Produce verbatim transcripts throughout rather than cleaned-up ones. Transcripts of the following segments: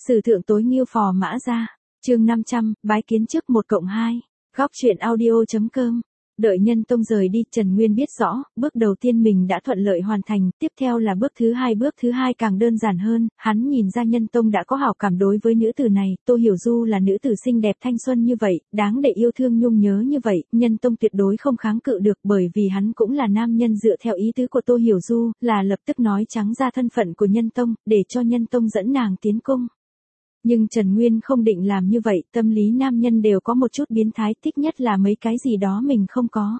Sử thượng tối nghiêu phò mã ra. Chương năm trăm, bái kiến trước một cộng hai. Góc truyện audio.com. Đợi Nhân Tông rời đi, Trần Nguyên biết rõ, bước đầu tiên mình đã thuận lợi hoàn thành, tiếp theo là bước thứ hai, bước thứ hai càng đơn giản hơn, hắn nhìn ra Nhân Tông đã có hảo cảm đối với nữ tử này, Tô Hiểu Du là nữ tử xinh đẹp thanh xuân như vậy, đáng để yêu thương nhung nhớ như vậy, Nhân Tông tuyệt đối không kháng cự được, bởi vì hắn cũng là nam nhân dựa theo ý tứ của Tô Hiểu Du, là lập tức nói trắng ra thân phận của Nhân Tông, để cho Nhân Tông dẫn nàng tiến cung. Nhưng Trần Nguyên không định làm như vậy, tâm lý nam nhân đều có một chút biến thái, thích nhất là mấy cái gì đó mình không có.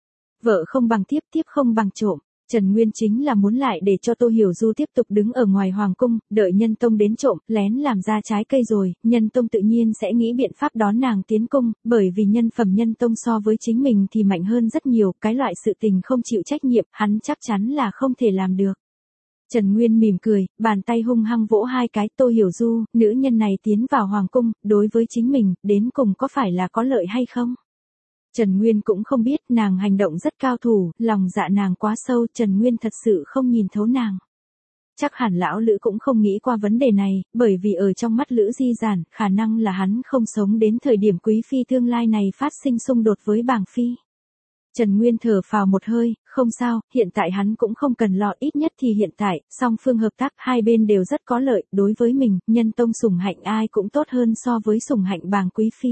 Vợ không bằng tiếp, tiếp không bằng trộm. Trần Nguyên chính là muốn lại để cho Tô Hiểu Du tiếp tục đứng ở ngoài hoàng cung, đợi Nhân Tông đến trộm, lén làm ra trái cây rồi, Nhân Tông tự nhiên sẽ nghĩ biện pháp đón nàng tiến cung, bởi vì nhân phẩm Nhân Tông so với chính mình thì mạnh hơn rất nhiều, cái loại sự tình không chịu trách nhiệm, hắn chắc chắn là không thể làm được. Trần Nguyên mỉm cười, bàn tay hung hăng vỗ hai cái, Tô Hiểu Du, nữ nhân này tiến vào hoàng cung, đối với chính mình, đến cùng có phải là có lợi hay không? Trần Nguyên cũng không biết, nàng hành động rất cao thủ, lòng dạ nàng quá sâu, Trần Nguyên thật sự không nhìn thấu nàng. Chắc hẳn lão Lữ cũng không nghĩ qua vấn đề này, bởi vì ở trong mắt Lữ Di Giản, khả năng là hắn không sống đến thời điểm quý phi tương lai này phát sinh xung đột với bàng phi. Trần Nguyên thở phào một hơi, không sao, hiện tại hắn cũng không cần lo, ít nhất thì hiện tại, song phương hợp tác hai bên đều rất có lợi, đối với mình, Nhân Tông sủng hạnh ai cũng tốt hơn so với sủng hạnh bàng quý phi.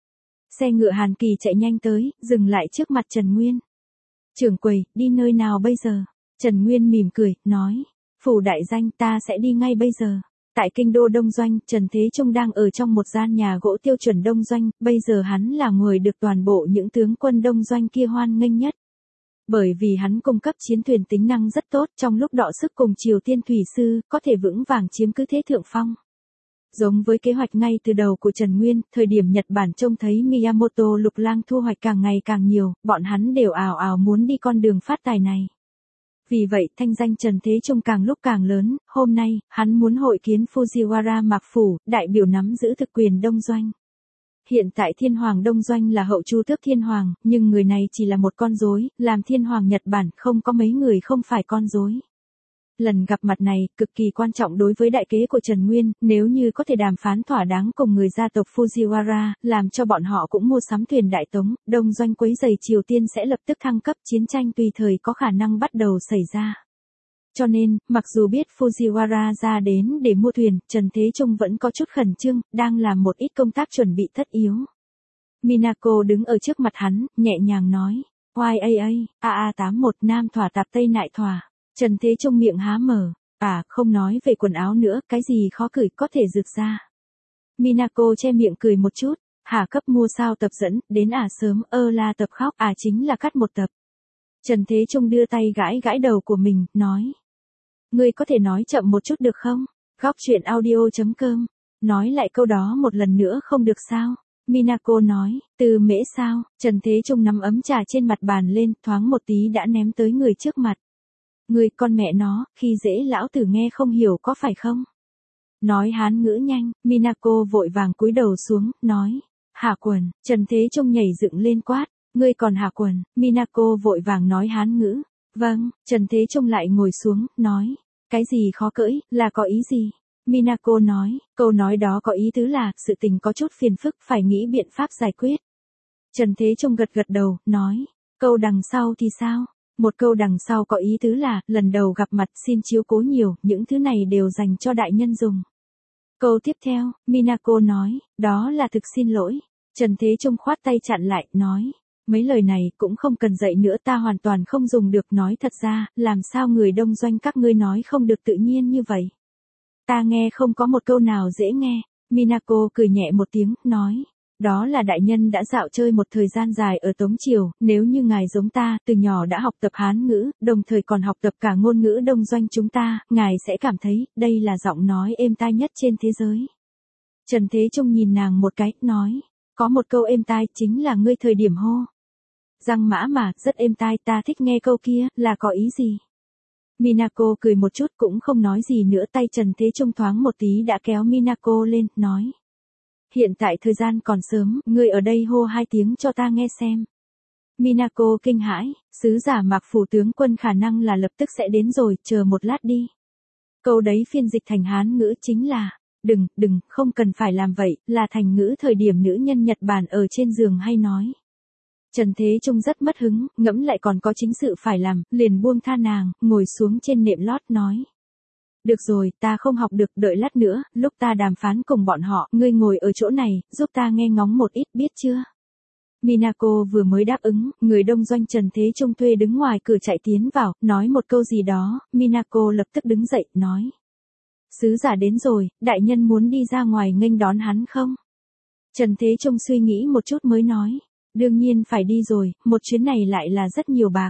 Xe ngựa Hàn Kỳ chạy nhanh tới, dừng lại trước mặt Trần Nguyên. Trưởng quầy, đi nơi nào bây giờ? Trần Nguyên mỉm cười, nói, phủ đại danh ta sẽ đi ngay bây giờ. Tại kinh đô Đông Doanh, Trần Thế Trung đang ở trong một gian nhà gỗ tiêu chuẩn Đông Doanh, bây giờ hắn là người được toàn bộ những tướng quân Đông Doanh kia hoan nghênh nhất. Bởi vì hắn cung cấp chiến thuyền tính năng rất tốt, trong lúc đọ sức cùng Triều Tiên thủy sư, có thể vững vàng chiếm cứ thế thượng phong. Giống với kế hoạch ngay từ đầu của Trần Nguyên, thời điểm Nhật Bản trông thấy Miyamoto Lục Lang thu hoạch càng ngày càng nhiều, bọn hắn đều ào ào muốn đi con đường phát tài này. Vì vậy, thanh danh Trần Thế Trung càng lúc càng lớn, hôm nay, hắn muốn hội kiến Fujiwara Mạc Phủ, đại biểu nắm giữ thực quyền Đông Doanh. Hiện tại Thiên Hoàng Đông Doanh là hậu Chu Tước Thiên Hoàng, nhưng người này chỉ là một con rối, làm Thiên Hoàng Nhật Bản không có mấy người không phải con rối. Lần gặp mặt này, cực kỳ quan trọng đối với đại kế của Trần Nguyên, nếu như có thể đàm phán thỏa đáng cùng người gia tộc Fujiwara, làm cho bọn họ cũng mua sắm thuyền đại tống, Đông Doanh quấy rầy Triều Tiên sẽ lập tức thăng cấp, chiến tranh tùy thời có khả năng bắt đầu xảy ra. Cho nên, mặc dù biết Fujiwara ra đến để mua thuyền, Trần Thế Trung vẫn có chút khẩn trương, đang làm một ít công tác chuẩn bị tất yếu. Minako đứng ở trước mặt hắn, nhẹ nhàng nói, Y A A, A A tám một Nam Thỏa Tạp Tây Nại Thỏa. Trần Thế Trung miệng há mở, à, không nói về quần áo nữa, cái gì khó cười có thể rực ra. Minako che miệng cười một chút, hả cấp mua sao tập dẫn, đến à sớm, ơ la tập khóc, à chính là cắt một tập. Trần Thế Trung đưa tay gãi gãi đầu của mình, nói. Ngươi có thể nói chậm một chút được không? Góc truyện audio.com. Nói lại câu đó một lần nữa không được sao? Minako nói, từ mễ sao? Trần Thế Trung nắm ấm trà trên mặt bàn lên, thoáng một tí đã ném tới người trước mặt. Người con mẹ nó, khi dễ lão tử nghe không hiểu có phải không? Nói Hán ngữ nhanh, Minako vội vàng cúi đầu xuống, nói, hạ quần, Trần Thế Trung nhảy dựng lên quát, ngươi còn hạ quần, Minako vội vàng nói Hán ngữ, vâng, Trần Thế Trung lại ngồi xuống, nói, cái gì khó cưỡi, là có ý gì? Minako nói, câu nói đó có ý tứ là, sự tình có chút phiền phức, phải nghĩ biện pháp giải quyết. Trần Thế Trung gật gật đầu, nói, câu đằng sau thì sao? Một câu đằng sau có ý tứ là, lần đầu gặp mặt xin chiếu cố nhiều, những thứ này đều dành cho đại nhân dùng. Câu tiếp theo, Minako nói, đó là thực xin lỗi. Trần Thế Trung khoát tay chặn lại, nói, mấy lời này cũng không cần dạy nữa, ta hoàn toàn không dùng được, nói thật ra, làm sao người Đông Doanh các ngươi nói không được tự nhiên như vậy. Ta nghe không có một câu nào dễ nghe. Minako cười nhẹ một tiếng, nói. Đó là đại nhân đã dạo chơi một thời gian dài ở Tống Triều, nếu như ngài giống ta, từ nhỏ đã học tập Hán ngữ, đồng thời còn học tập cả ngôn ngữ Đông Doanh chúng ta, ngài sẽ cảm thấy, đây là giọng nói êm tai nhất trên thế giới. Trần Thế Trung nhìn nàng một cái, nói, có một câu êm tai chính là ngươi thời điểm hô. Răng mã mà, rất êm tai, ta thích nghe câu kia, là có ý gì? Minako cười một chút cũng không nói gì nữa, tay Trần Thế Trung thoáng một tí đã kéo Minako lên, nói. Hiện tại thời gian còn sớm, ngươi ở đây hô hai tiếng cho ta nghe xem. Minako kinh hãi, sứ giả Mạc Phủ tướng quân khả năng là lập tức sẽ đến rồi, chờ một lát đi. Câu đấy phiên dịch thành Hán ngữ chính là, Đừng, đừng, không cần phải làm vậy, là thành ngữ thời điểm nữ nhân Nhật Bản ở trên giường hay nói. Trần Thế Trung rất mất hứng, ngẫm lại còn có chính sự phải làm, liền buông tha nàng, ngồi xuống trên nệm lót nói. Được rồi, ta không học được, đợi lát nữa, lúc ta đàm phán cùng bọn họ, ngươi ngồi ở chỗ này, giúp ta nghe ngóng một ít, biết chưa? Minako vừa mới đáp ứng, người đông doanh Trần Thế Trung thuê đứng ngoài cửa chạy tiến vào, nói một câu gì đó, Minako lập tức đứng dậy, nói. Sứ giả đến rồi, đại nhân muốn đi ra ngoài nghênh đón hắn không? Trần Thế Trung suy nghĩ một chút mới nói. Đương nhiên phải đi rồi, một chuyến này lại là rất nhiều bạc.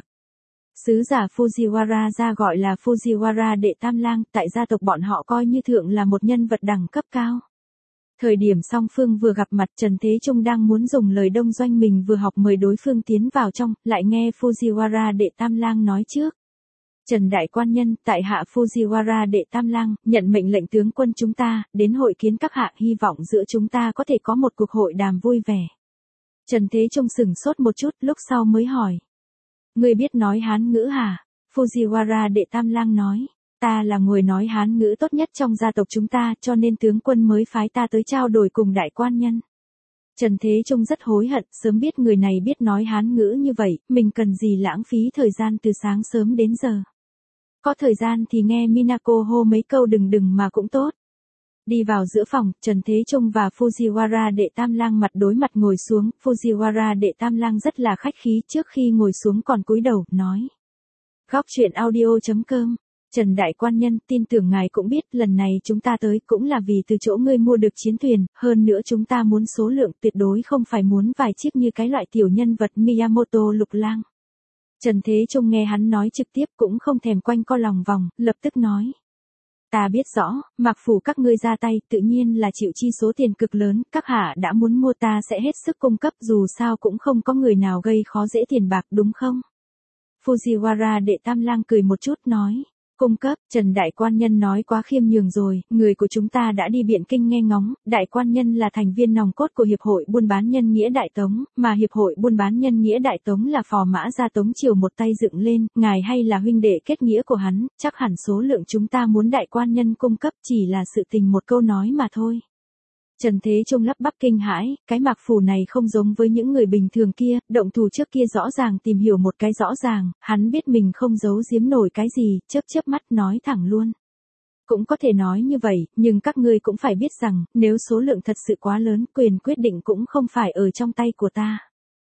Sứ giả Fujiwara ra gọi là Fujiwara đệ tam lang, tại gia tộc bọn họ coi như thượng là một nhân vật đẳng cấp cao. Thời điểm song phương vừa gặp mặt Trần Thế Trung đang muốn dùng lời đông doanh mình vừa học mời đối phương tiến vào trong, lại nghe Fujiwara đệ tam lang nói trước. Trần Đại Quan Nhân, tại hạ Fujiwara đệ tam lang, nhận mệnh lệnh tướng quân chúng ta, đến hội kiến các hạ, hy vọng giữa chúng ta có thể có một cuộc hội đàm vui vẻ. Trần Thế Trung sửng sốt một chút, lúc sau mới hỏi. Ngươi biết nói Hán ngữ hả? Fujiwara đệ tam lang nói. Ta là người nói Hán ngữ tốt nhất trong gia tộc chúng ta, cho nên tướng quân mới phái ta tới trao đổi cùng Đại Quan Nhân. Trần Thế Trung rất hối hận, sớm biết người này biết nói Hán ngữ như vậy, mình cần gì lãng phí thời gian từ sáng sớm đến giờ. Có thời gian thì nghe Minako hô mấy câu đừng đừng mà cũng tốt. Đi vào giữa phòng, Trần Thế Trung và Fujiwara đệ tam lang mặt đối mặt ngồi xuống, Fujiwara đệ tam lang rất là khách khí, trước khi ngồi xuống còn cúi đầu, nói. Góc truyện audio chấm com, Trần Đại Quan Nhân, tin tưởng ngài cũng biết, lần này chúng ta tới cũng là vì từ chỗ ngươi mua được chiến thuyền, hơn nữa chúng ta muốn số lượng tuyệt đối không phải muốn vài chiếc như cái loại tiểu nhân vật Miyamoto lục lang. Trần Thế Trung nghe hắn nói trực tiếp cũng không thèm quanh co lòng vòng, lập tức nói. Ta biết rõ, mặc phủ các ngươi ra tay, tự nhiên là chịu chi số tiền cực lớn, các hạ đã muốn mua ta sẽ hết sức cung cấp, dù sao cũng không có người nào gây khó dễ tiền bạc đúng không? Fujiwara đệ tam lang cười một chút nói, cung cấp, Trần Đại Quan Nhân nói quá khiêm nhường rồi, người của chúng ta đã đi Biện Kinh nghe ngóng, Đại Quan Nhân là thành viên nòng cốt của Hiệp hội Buôn bán Nhân nghĩa Đại Tống, mà Hiệp hội Buôn bán Nhân nghĩa Đại Tống là phò mã gia Tống Triều một tay dựng lên, ngài hay là huynh đệ kết nghĩa của hắn, chắc hẳn số lượng chúng ta muốn Đại Quan Nhân cung cấp chỉ là sự tình một câu nói mà thôi. Trần Thế Trung lắp bắp kinh hãi, cái Mạc Phủ này không giống với những người bình thường kia, động thủ trước kia rõ ràng tìm hiểu một cái rõ ràng, hắn biết mình không giấu giếm nổi cái gì, chớp chớp mắt nói thẳng luôn. Cũng có thể nói như vậy, nhưng các ngươi cũng phải biết rằng, nếu số lượng thật sự quá lớn, quyền quyết định cũng không phải ở trong tay của ta.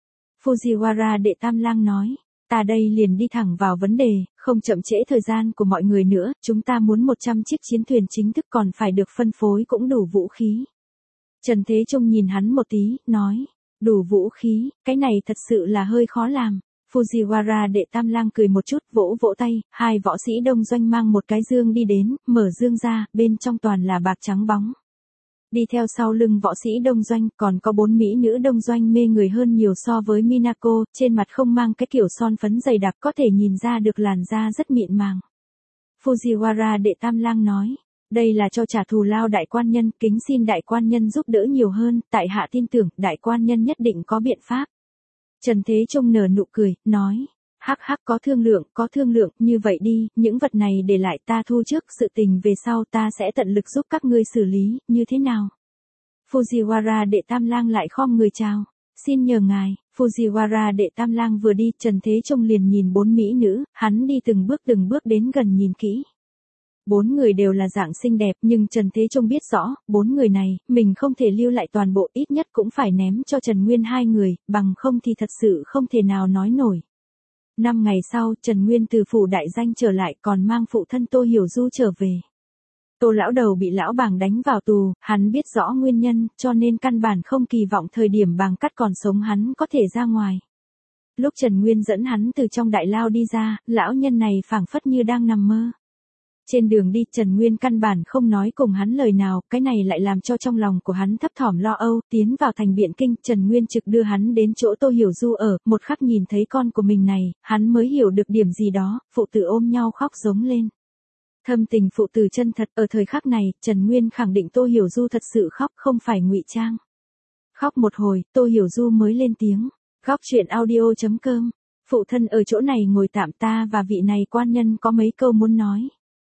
Fujiwara đệ tam lang nói, ta đây liền đi thẳng vào vấn đề, không chậm trễ thời gian của mọi người nữa, chúng ta muốn một trăm chiếc chiến thuyền chính thức còn phải được phân phối cũng đủ vũ khí. Trần Thế Trung nhìn hắn một tí, nói, đủ vũ khí, cái này thật sự là hơi khó làm. Fujiwara đệ tam lang cười một chút, vỗ vỗ tay, hai võ sĩ đông doanh mang một cái dương đi đến, mở dương ra, bên trong toàn là bạc trắng bóng. Đi theo sau lưng võ sĩ đông doanh, còn có bốn mỹ nữ đông doanh mê người hơn nhiều so với Minako, trên mặt không mang cái kiểu son phấn dày đặc có thể nhìn ra được làn da rất mịn màng. Fujiwara đệ tam lang nói. Đây là cho trả thù lao Đại Quan Nhân, kính xin Đại Quan Nhân giúp đỡ nhiều hơn, tại hạ tin tưởng, Đại Quan Nhân nhất định có biện pháp. Trần Thế Trung nở nụ cười, nói, hắc hắc có thương lượng, có thương lượng, như vậy đi, những vật này để lại ta thu trước, sự tình về sau ta sẽ tận lực giúp các ngươi xử lý, như thế nào? Fujiwara đệ tam lang lại khom người chào, xin nhờ ngài, Fujiwara đệ tam lang vừa đi, Trần Thế Trung liền nhìn bốn mỹ nữ, hắn đi từng bước từng bước đến gần nhìn kỹ. Bốn người đều là dạng xinh đẹp nhưng Trần Thế Trung biết rõ, bốn người này, mình không thể lưu lại toàn bộ, ít nhất cũng phải ném cho Trần Nguyên hai người, bằng không thì thật sự không thể nào nói nổi. Năm ngày sau, Trần Nguyên từ phủ đại danh trở lại còn mang phụ thân Tô Hiểu Du trở về. Tô lão đầu bị lão bàng đánh vào tù, hắn biết rõ nguyên nhân, cho nên căn bản không kỳ vọng thời điểm bàng cắt còn sống hắn có thể ra ngoài. Lúc Trần Nguyên dẫn hắn từ trong đại lao đi ra, lão nhân này phảng phất như đang nằm mơ. Trên đường đi Trần Nguyên căn bản không nói cùng hắn lời nào, cái này lại làm cho trong lòng của hắn thấp thỏm lo âu, tiến vào thành Biện Kinh, Trần Nguyên trực đưa hắn đến chỗ Tô Hiểu Du ở, một khắc nhìn thấy con của mình này, hắn mới hiểu được điểm gì đó, phụ tử ôm nhau khóc giống lên. Thâm tình phụ tử chân thật, ở thời khắc này, Trần Nguyên khẳng định Tô Hiểu Du thật sự khóc, không phải ngụy trang. Khóc một hồi, Tô Hiểu Du mới lên tiếng, góc truyện audio chấm com, phụ thân ở chỗ này ngồi tạm, ta và vị này quan nhân có mấy câu muốn nói.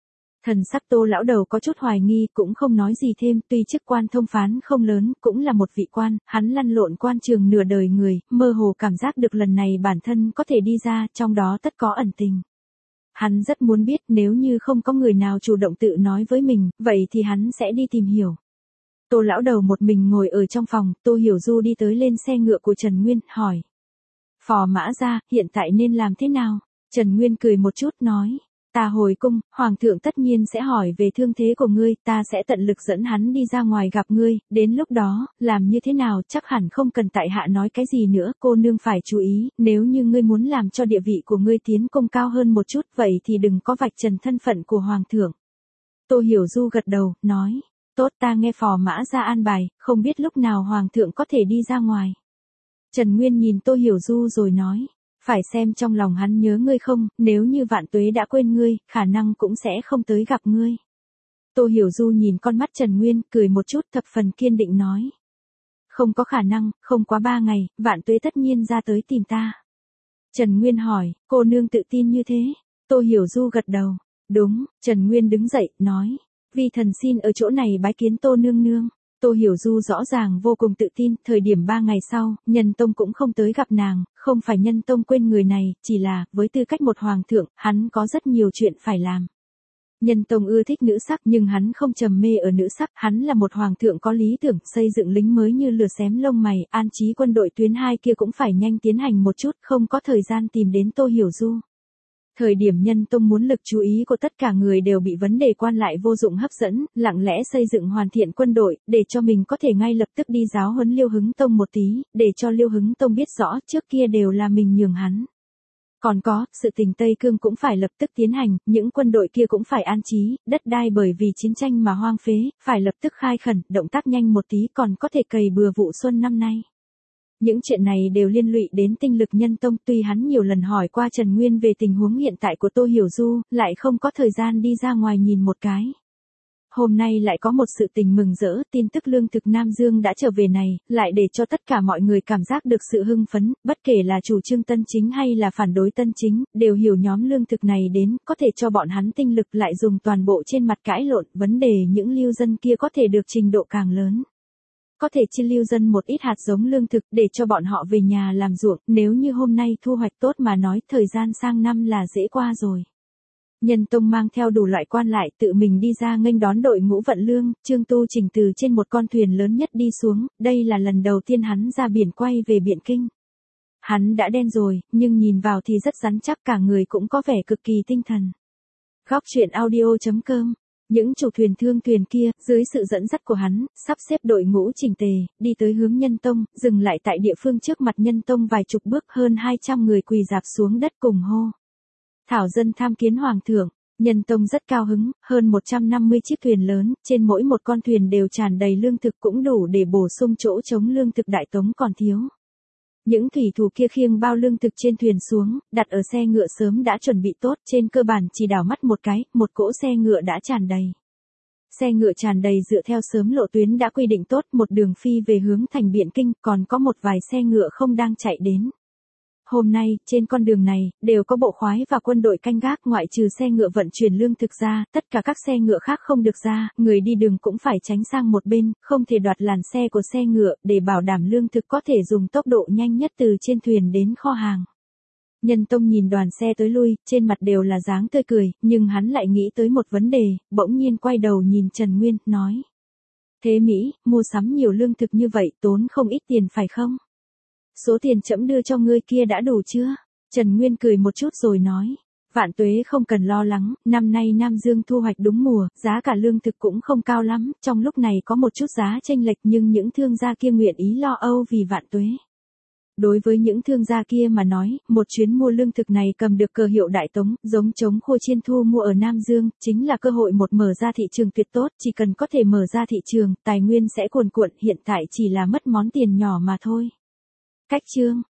Thần sắc Tô lão đầu có chút hoài nghi, cũng không nói gì thêm, tuy chức quan thông phán không lớn, cũng là một vị quan, hắn lăn lộn quan trường nửa đời người, mơ hồ cảm giác được lần này bản thân có thể đi ra, trong đó tất có ẩn tình. Hắn rất muốn biết nếu như không có người nào chủ động tự nói với mình, vậy thì hắn sẽ đi tìm hiểu. Tô lão đầu một mình ngồi ở trong phòng, Tô Hiểu Du đi tới lên xe ngựa của Trần Nguyên, hỏi. Phò mã gia, hiện tại nên làm thế nào? Trần Nguyên cười một chút nói. Ta hồi cung, Hoàng thượng tất nhiên sẽ hỏi về thương thế của ngươi, ta sẽ tận lực dẫn hắn đi ra ngoài gặp ngươi, đến lúc đó, làm như thế nào chắc hẳn không cần tại hạ nói cái gì nữa, cô nương phải chú ý, nếu như ngươi muốn làm cho địa vị của ngươi tiến công cao hơn một chút, vậy thì đừng có vạch trần thân phận của Hoàng thượng. Tô Hiểu Du gật đầu, nói, tốt ta nghe phò mã ra an bài, không biết lúc nào Hoàng thượng có thể đi ra ngoài. Trần Nguyên nhìn Tô Hiểu Du rồi nói. Phải xem trong lòng hắn nhớ ngươi không, nếu như Vạn Tuế đã quên ngươi, khả năng cũng sẽ không tới gặp ngươi. Tô Hiểu Du nhìn con mắt Trần Nguyên, cười một chút thập phần kiên định nói. Không có khả năng, không quá ba ngày, Vạn Tuế tất nhiên ra tới tìm ta. Trần Nguyên hỏi, cô nương tự tin như thế? Tô Hiểu Du gật đầu. Đúng, Trần Nguyên đứng dậy, nói. Vi thần xin ở chỗ này bái kiến Tô nương nương. Tô Hiểu Du rõ ràng vô cùng tự tin, thời điểm ba ngày sau, Nhân Tông cũng không tới gặp nàng, không phải Nhân Tông quên người này, chỉ là, với tư cách một hoàng thượng, hắn có rất nhiều chuyện phải làm. Nhân Tông ưa thích nữ sắc nhưng hắn không trầm mê ở nữ sắc, hắn là một hoàng thượng có lý tưởng, xây dựng lính mới như lửa xém lông mày, an trí quân đội tuyến hai kia cũng phải nhanh tiến hành một chút, không có thời gian tìm đến Tô Hiểu Du. Thời điểm Nhân Tông muốn lực chú ý của tất cả người đều bị vấn đề quan lại vô dụng hấp dẫn, lặng lẽ xây dựng hoàn thiện quân đội, để cho mình có thể ngay lập tức đi giáo huấn Liêu Hứng Tông một tí, để cho Liêu Hứng Tông biết rõ trước kia đều là mình nhường hắn. Còn có, sự tình Tây Cương cũng phải lập tức tiến hành, những quân đội kia cũng phải an trí, đất đai bởi vì chiến tranh mà hoang phế, phải lập tức khai khẩn, động tác nhanh một tí còn có thể cày bừa vụ xuân năm nay. Những chuyện này đều liên lụy đến tinh lực Nhân Tông, tuy hắn nhiều lần hỏi qua Trần Nguyên về tình huống hiện tại của Tô Hiểu Du, lại không có thời gian đi ra ngoài nhìn một cái. Hôm nay lại có một sự tình mừng rỡ, tin tức lương thực Nam Dương đã trở về này, lại để cho tất cả mọi người cảm giác được sự hưng phấn, bất kể là chủ trương Tân Chính hay là phản đối Tân Chính, đều hiểu nhóm lương thực này đến, có thể cho bọn hắn tinh lực lại dùng toàn bộ trên mặt cãi lộn, vấn đề những lưu dân kia có thể được trình độ càng lớn. Có thể chia lưu dân một ít hạt giống lương thực để cho bọn họ về nhà làm ruộng, nếu như hôm nay thu hoạch tốt mà nói, thời gian sang năm là dễ qua rồi. Nhân Tông mang theo đủ loại quan lại tự mình đi ra nghênh đón đội ngũ vận lương, Trương Tu Trình từ trên một con thuyền lớn nhất đi xuống, đây là lần đầu tiên hắn ra biển quay về Biện Kinh. Hắn đã đen rồi, nhưng nhìn vào thì rất rắn chắc, cả người cũng có vẻ cực kỳ tinh thần. Góc truyện audio chấm com. Những chủ thuyền thương thuyền kia, dưới sự dẫn dắt của hắn, sắp xếp đội ngũ chỉnh tề, đi tới hướng Nhân Tông, dừng lại tại địa phương trước mặt Nhân Tông vài chục bước, hơn hai trăm người quỳ rạp xuống đất cùng hô. Thảo dân tham kiến Hoàng thượng. Nhân Tông rất cao hứng, hơn một trăm năm mươi chiếc thuyền lớn, trên mỗi một con thuyền đều tràn đầy lương thực, cũng đủ để bổ sung chỗ chống lương thực Đại Tống còn thiếu. Những thủy thủ kia khiêng bao lương thực trên thuyền xuống, đặt ở xe ngựa sớm đã chuẩn bị tốt, trên cơ bản chỉ đảo mắt một cái, một cỗ xe ngựa đã tràn đầy. Xe ngựa tràn đầy dựa theo sớm lộ tuyến đã quy định tốt, một đường phi về hướng thành Biện Kinh, còn có một vài xe ngựa không đang chạy đến. Hôm nay, trên con đường này, đều có bộ khoái và quân đội canh gác, ngoại trừ xe ngựa vận chuyển lương thực ra, tất cả các xe ngựa khác không được ra, người đi đường cũng phải tránh sang một bên, không thể đoạt làn xe của xe ngựa, để bảo đảm lương thực có thể dùng tốc độ nhanh nhất từ trên thuyền đến kho hàng. Nhân Tông nhìn đoàn xe tới lui, trên mặt đều là dáng tươi cười, nhưng hắn lại nghĩ tới một vấn đề, bỗng nhiên quay đầu nhìn Trần Nguyên, nói. Thế Mỹ, mua sắm nhiều lương thực như vậy, tốn không ít tiền phải không? Số tiền trẫm đưa cho ngươi kia đã đủ chưa? Trần Nguyên cười một chút rồi nói. Vạn Tuế không cần lo lắng, năm nay Nam Dương thu hoạch đúng mùa, giá cả lương thực cũng không cao lắm, trong lúc này có một chút giá chênh lệch nhưng những thương gia kia nguyện ý lo âu vì Vạn Tuế. Đối với những thương gia kia mà nói, một chuyến mua lương thực này cầm được cờ hiệu Đại Tống, giống chống khua chiên thu mua ở Nam Dương, chính là cơ hội một mở ra thị trường tuyệt tốt, chỉ cần có thể mở ra thị trường, tài nguyên sẽ cuồn cuộn, hiện tại chỉ là mất món tiền nhỏ mà thôi. Cách chương